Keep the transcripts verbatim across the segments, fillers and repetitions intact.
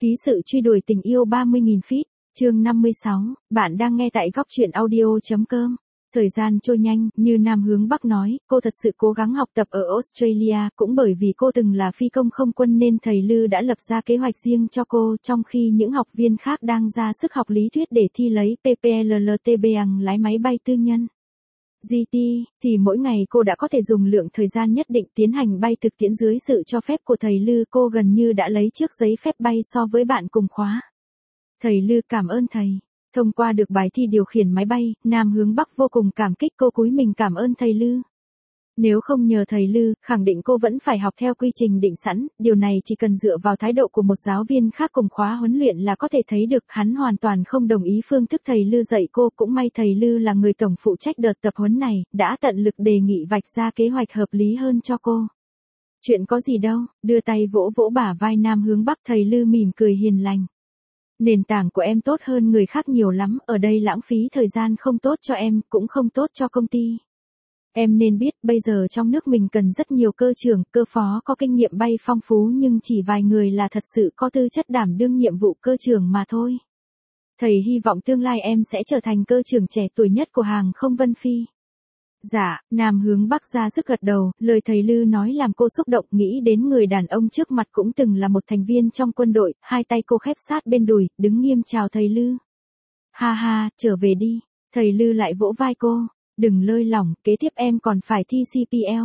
Ký sự truy đuổi tình yêu ba mươi nghìn feet, chương năm mươi sáu, bạn đang nghe tại góc truyện audio.com. Thời gian trôi nhanh, như Nam Hướng Bắc nói, cô thật sự cố gắng học tập ở Australia, cũng bởi vì cô từng là phi công không quân nên thầy Lư đã lập ra kế hoạch riêng cho cô, trong khi những học viên khác đang ra sức học lý thuyết để thi lấy pê pê lờ lờ tê bằng lái máy bay tư nhân. giê tê, thì mỗi ngày cô đã có thể dùng lượng thời gian nhất định tiến hành bay thực tiễn dưới sự cho phép của thầy Lư. Cô gần như đã lấy trước giấy phép bay so với bạn cùng khóa. Thầy Lư cảm ơn thầy. Thông qua được bài thi điều khiển máy bay, Nam Hướng Bắc vô cùng cảm kích, cô cúi mình cảm ơn thầy Lư. Nếu không nhờ thầy Lư, khẳng định cô vẫn phải học theo quy trình định sẵn, điều này chỉ cần dựa vào thái độ của một giáo viên khác cùng khóa huấn luyện là có thể thấy được. Hắn hoàn toàn không đồng ý phương thức thầy Lư dạy cô, cũng may thầy Lư là người tổng phụ trách đợt tập huấn này, đã tận lực đề nghị vạch ra kế hoạch hợp lý hơn cho cô. Chuyện có gì đâu, đưa tay vỗ vỗ bả vai Nam Hướng Bắc, thầy Lư mỉm cười hiền lành. Nền tảng của em tốt hơn người khác nhiều lắm, ở đây lãng phí thời gian không tốt cho em, cũng không tốt cho công ty. Em nên biết, bây giờ trong nước mình cần rất nhiều cơ trưởng, cơ phó có kinh nghiệm bay phong phú, nhưng chỉ vài người là thật sự có tư chất đảm đương nhiệm vụ cơ trưởng mà thôi. Thầy hy vọng tương lai em sẽ trở thành cơ trưởng trẻ tuổi nhất của hàng không Vân Phi. Dạ, Nam Hướng Bắc ra sức gật đầu, lời thầy Lư nói làm cô xúc động, nghĩ đến người đàn ông trước mặt cũng từng là một thành viên trong quân đội, hai tay cô khép sát bên đùi, đứng nghiêm chào thầy Lư. Ha ha, trở về đi, thầy Lư lại vỗ vai cô, đừng lơi lỏng, kế tiếp em còn phải thi xê pê lờ,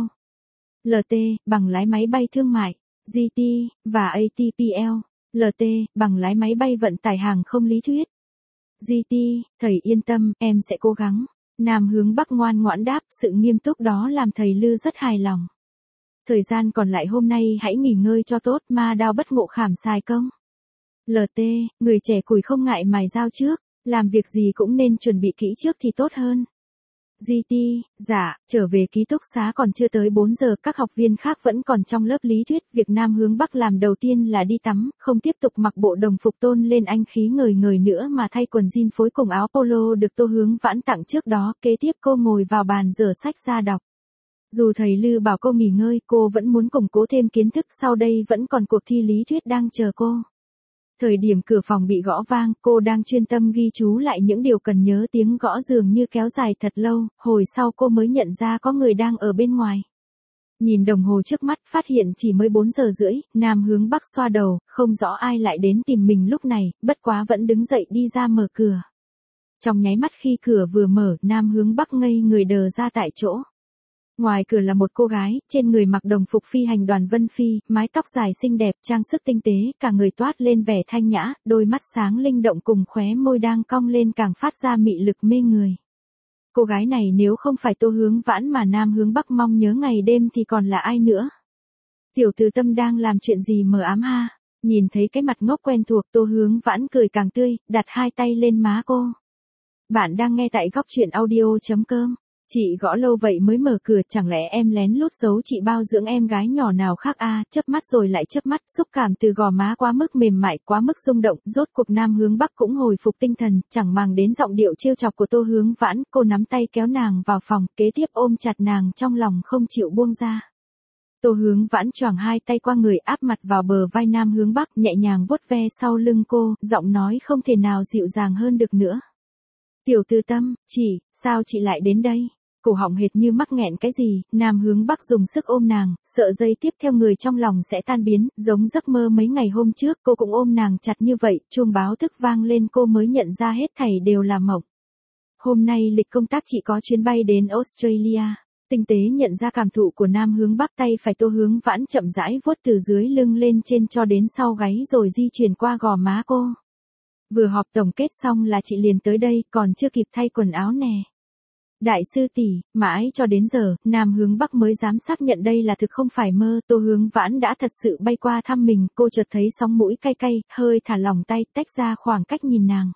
lờ tê, bằng lái máy bay thương mại, giê tê, và a tê pê lờ, lờ tê, bằng lái máy bay vận tải hàng không lý thuyết. giê tê, thầy yên tâm, em sẽ cố gắng. Nam Hướng Bắc ngoan ngoãn đáp, sự nghiêm túc đó làm thầy Lư rất hài lòng. Thời gian còn lại hôm nay hãy nghỉ ngơi cho tốt, ma đao bất ngộ khảm xài công. lờ tê, người trẻ củi không ngại mài dao trước, làm việc gì cũng nên chuẩn bị kỹ trước thì tốt hơn. giê tê, dạ, trở về ký túc xá còn chưa tới bốn giờ, các học viên khác vẫn còn trong lớp lý thuyết, việc Nam Hướng Bắc làm đầu tiên là đi tắm, không tiếp tục mặc bộ đồng phục tôn lên anh khí ngời ngời nữa mà thay quần jean phối cùng áo polo được Tô Hướng Vãn tặng trước đó, kế tiếp cô ngồi vào bàn rửa sách ra đọc. Dù thầy Lư bảo cô nghỉ ngơi, cô vẫn muốn củng cố thêm kiến thức, sau đây vẫn còn cuộc thi lý thuyết đang chờ cô. Thời điểm cửa phòng bị gõ vang, cô đang chuyên tâm ghi chú lại những điều cần nhớ, tiếng gõ dường như kéo dài thật lâu, hồi sau cô mới nhận ra có người đang ở bên ngoài. Nhìn đồng hồ trước mắt, phát hiện chỉ mới bốn giờ rưỡi, Nam Hướng Bắc xoa đầu, không rõ ai lại đến tìm mình lúc này, bất quá vẫn đứng dậy đi ra mở cửa. Trong nháy mắt khi cửa vừa mở, Nam Hướng Bắc ngây người đờ ra tại chỗ. Ngoài cửa là một cô gái, trên người mặc đồng phục phi hành đoàn Vân Phi, mái tóc dài xinh đẹp, trang sức tinh tế, cả người toát lên vẻ thanh nhã, đôi mắt sáng linh động cùng khóe môi đang cong lên càng phát ra mị lực mê người. Cô gái này nếu không phải Tô Hướng Vãn mà Nam Hướng Bắc mong nhớ ngày đêm thì còn là ai nữa? Tiểu Từ Tâm đang làm chuyện gì mờ ám ha? Nhìn thấy cái mặt ngốc quen thuộc, Tô Hướng Vãn cười càng tươi, đặt hai tay lên má cô. Bạn đang nghe tại góc truyện audio.com. Chị gõ lâu vậy mới mở cửa, chẳng lẽ em lén lút giấu chị bao dưỡng em gái nhỏ nào khác à? Chớp mắt rồi lại chớp mắt, xúc cảm từ gò má quá mức mềm mại, quá mức rung động, rốt cuộc Nam Hướng Bắc cũng hồi phục tinh thần, chẳng màng đến giọng điệu trêu chọc của Tô Hướng Vãn, cô nắm tay kéo nàng vào phòng, kế tiếp ôm chặt nàng trong lòng không chịu buông ra. Tô Hướng Vãn choàng hai tay qua người, áp mặt vào bờ vai Nam Hướng Bắc, nhẹ nhàng vuốt ve sau lưng cô, giọng nói không thể nào dịu dàng hơn được nữa. Tiểu Từ Tâm, chị, sao chị lại đến đây? Cổ họng hệt như mắc nghẹn cái gì, Nam Hướng Bắc dùng sức ôm nàng, sợ giây tiếp theo người trong lòng sẽ tan biến, giống giấc mơ mấy ngày hôm trước, cô cũng ôm nàng chặt như vậy, chuông báo thức vang lên cô mới nhận ra hết thảy đều là mộng. Hôm nay lịch công tác chị có chuyến bay đến Australia. Tinh tế nhận ra cảm thụ của Nam Hướng Bắc, tay phải Tô Hướng Vãn chậm rãi vuốt từ dưới lưng lên trên cho đến sau gáy rồi di chuyển qua gò má cô. Vừa họp tổng kết xong là chị liền tới đây, còn chưa kịp thay quần áo nè. Đại sư tỷ, mãi cho đến giờ, Nam Hướng Bắc mới dám xác nhận đây là thực không phải mơ, Tô Hướng Vãn đã thật sự bay qua thăm mình, cô chợt thấy sóng mũi cay cay, hơi thả lỏng tay, tách ra khoảng cách nhìn nàng.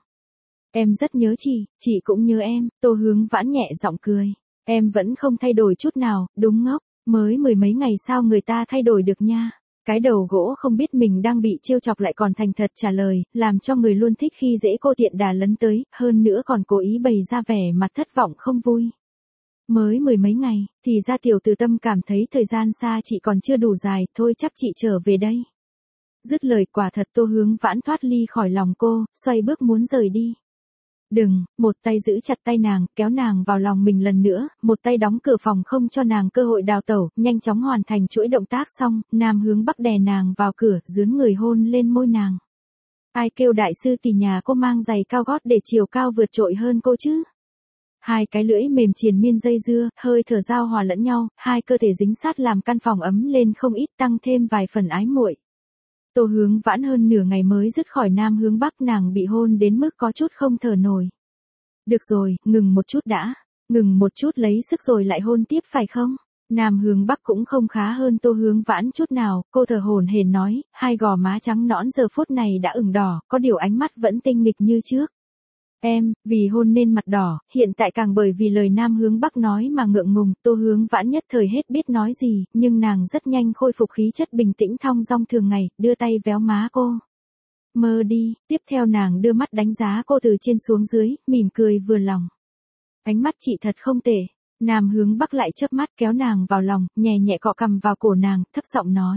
Em rất nhớ chị, chị cũng nhớ em, Tô Hướng Vãn nhẹ giọng cười. Em vẫn không thay đổi chút nào, đúng ngốc, mới mười mấy ngày sao người ta thay đổi được nha. Cái đầu gỗ không biết mình đang bị trêu chọc lại còn thành thật trả lời, làm cho người luôn thích khi dễ cô tiện đà lấn tới, hơn nữa còn cố ý bày ra vẻ mặt thất vọng không vui. Mới mười mấy ngày, thì ra Tiểu Từ Tâm cảm thấy thời gian xa chị còn chưa đủ dài, thôi chắc chị trở về đây. Dứt lời quả thật Tô Hướng Vãn thoát ly khỏi lòng cô, xoay bước muốn rời đi. Đừng, một tay giữ chặt tay nàng, kéo nàng vào lòng mình lần nữa, một tay đóng cửa phòng không cho nàng cơ hội đào tẩu, nhanh chóng hoàn thành chuỗi động tác xong, Nam Hướng Bắc đè nàng vào cửa, dướn người hôn lên môi nàng. Ai kêu đại sư tỷ nhà cô mang giày cao gót để chiều cao vượt trội hơn cô chứ? Hai cái lưỡi mềm triền miên dây dưa, hơi thở giao hòa lẫn nhau, hai cơ thể dính sát làm căn phòng ấm lên không ít, tăng thêm vài phần ái muội. Tô Hướng Vãn hơn nửa ngày mới dứt khỏi Nam Hướng Bắc, nàng bị hôn đến mức có chút không thở nổi. Được rồi, ngừng một chút đã, ngừng một chút lấy sức rồi lại hôn tiếp phải không? Nam Hướng Bắc cũng không khá hơn Tô Hướng Vãn chút nào, cô thở hổn hển nói, hai gò má trắng nõn giờ phút này đã ửng đỏ, có điều ánh mắt vẫn tinh nghịch như trước. Em, vì hôn nên mặt đỏ, hiện tại càng bởi vì lời Nam Hướng Bắc nói mà ngượng ngùng, Tô Hướng Vãn nhất thời hết biết nói gì, nhưng nàng rất nhanh khôi phục khí chất bình tĩnh thong dong thường ngày, đưa tay véo má cô. Mơ đi, tiếp theo nàng đưa mắt đánh giá cô từ trên xuống dưới, mỉm cười vừa lòng. Ánh mắt chị thật không tệ. Nam Hướng Bắc lại chớp mắt kéo nàng vào lòng, nhẹ nhẹ cọ cằm vào cổ nàng, thấp giọng nói.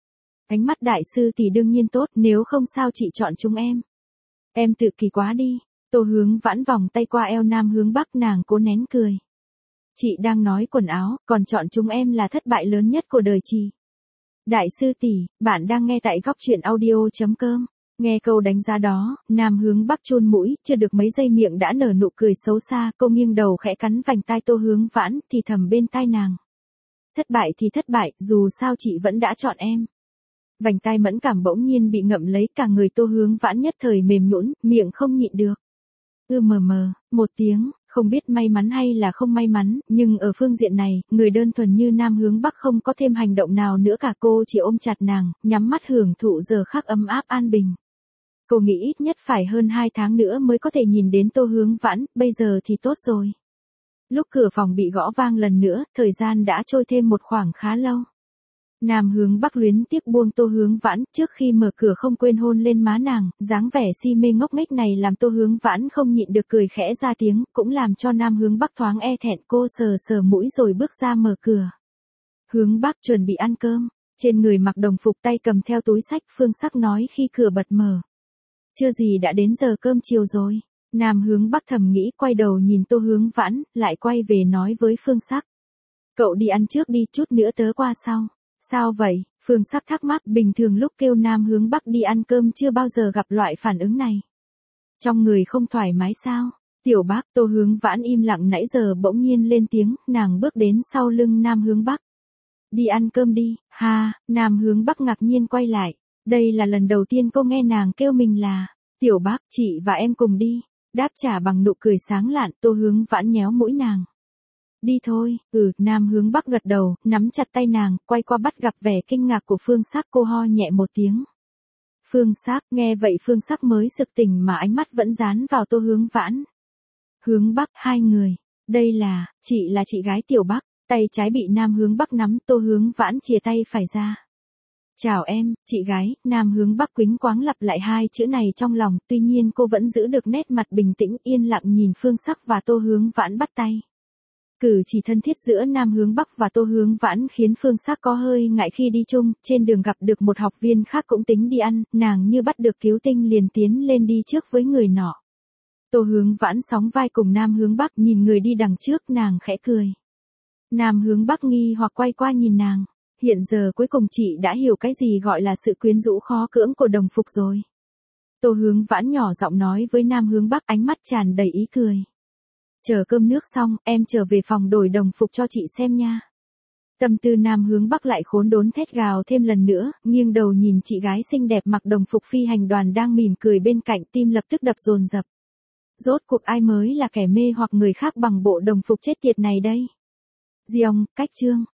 Ánh mắt đại sư thì đương nhiên tốt, nếu không sao chị chọn chúng em. Em tự kỳ quá đi. Tô Hướng Vãn vòng tay qua eo Nam Hướng Bắc, nàng cố nén cười. Chị đang nói quần áo, còn chọn chúng em là thất bại lớn nhất của đời chị. Đại sư tỷ, bạn đang nghe tại góc truyện audio chấm com. Nghe câu đánh giá đó, Nam Hướng Bắc chôn mũi, chưa được mấy giây miệng đã nở nụ cười xấu xa, cô nghiêng đầu khẽ cắn vành tai Tô Hướng Vãn, thì thầm bên tai nàng. Thất bại thì thất bại, dù sao chị vẫn đã chọn em. Vành tai mẫn cảm bỗng nhiên bị ngậm lấy, cả người Tô Hướng Vãn nhất thời mềm nhũn, miệng không nhịn được. Ư mờ mờ, một tiếng, không biết may mắn hay là không may mắn, nhưng ở phương diện này, người đơn thuần như Nam Hướng Bắc không có thêm hành động nào nữa cả, cô chỉ ôm chặt nàng, nhắm mắt hưởng thụ giờ khắc ấm áp an bình. Cô nghĩ ít nhất phải hơn hai tháng nữa mới có thể nhìn đến Tô Hướng Vãn, bây giờ thì tốt rồi. Lúc cửa phòng bị gõ vang lần nữa, thời gian đã trôi thêm một khoảng khá lâu. Nam Hướng Bắc luyến tiếc buông Tô Hướng Vãn, trước khi mở cửa không quên hôn lên má nàng, dáng vẻ si mê ngốc nghếch này làm Tô Hướng Vãn không nhịn được cười khẽ ra tiếng, cũng làm cho Nam Hướng Bắc thoáng e thẹn, cô sờ sờ mũi rồi bước ra mở cửa. Hướng Bắc chuẩn bị ăn cơm, trên người mặc đồng phục tay cầm theo túi sách, Phương Sắc nói khi cửa bật mở. Chưa gì đã đến giờ cơm chiều rồi. Nam Hướng Bắc thầm nghĩ, quay đầu nhìn Tô Hướng Vãn, lại quay về nói với Phương Sắc. Cậu đi ăn trước đi, chút nữa tớ qua sau. Sao vậy? Phương Sắc thắc mắc, bình thường lúc kêu Nam Hướng Bắc đi ăn cơm chưa bao giờ gặp loại phản ứng này. Trong người không thoải mái sao? Tiểu Bác, Tô Hướng Vãn im lặng nãy giờ bỗng nhiên lên tiếng, nàng bước đến sau lưng Nam Hướng Bắc. Đi ăn cơm đi, ha, Nam Hướng Bắc ngạc nhiên quay lại. Đây là lần đầu tiên cô nghe nàng kêu mình là, Tiểu Bác, chị và em cùng đi. Đáp trả bằng nụ cười sáng lạn, Tô Hướng Vãn nhéo mũi nàng. Đi thôi, ừ, Nam Hướng Bắc gật đầu, nắm chặt tay nàng, quay qua bắt gặp vẻ kinh ngạc của Phương Sắc, cô ho nhẹ một tiếng. Phương Sắc, nghe vậy Phương Sắc mới sực tỉnh mà ánh mắt vẫn dán vào Tô Hướng Vãn. Hướng Bắc, hai người, đây là, chị là chị gái Tiểu Bắc, tay trái bị Nam Hướng Bắc nắm, Tô Hướng Vãn chìa tay phải ra. Chào em, chị gái, Nam Hướng Bắc quýnh quáng lặp lại hai chữ này trong lòng, tuy nhiên cô vẫn giữ được nét mặt bình tĩnh, yên lặng nhìn Phương Sắc và Tô Hướng Vãn bắt tay. Cử chỉ thân thiết giữa Nam Hướng Bắc và Tô Hướng Vãn khiến Phương Sắc có hơi ngại khi đi chung, trên đường gặp được một học viên khác cũng tính đi ăn, nàng như bắt được cứu tinh liền tiến lên đi trước với người nọ. Tô Hướng Vãn sóng vai cùng Nam Hướng Bắc, nhìn người đi đằng trước, nàng khẽ cười. Nam Hướng Bắc nghi hoặc quay qua nhìn nàng. Hiện giờ cuối cùng chị đã hiểu cái gì gọi là sự quyến rũ khó cưỡng của đồng phục rồi. Tô Hướng Vãn nhỏ giọng nói với Nam Hướng Bắc, ánh mắt tràn đầy ý cười. Chờ cơm nước xong, em trở về phòng đổi đồng phục cho chị xem nha. Tâm tư Nam Hướng Bắc lại khốn đốn thét gào thêm lần nữa, nghiêng đầu nhìn chị gái xinh đẹp mặc đồng phục phi hành đoàn đang mỉm cười bên cạnh, tim lập tức đập dồn dập. Rốt cuộc ai mới là kẻ mê hoặc người khác bằng bộ đồng phục chết tiệt này đây? Giong, cách chương.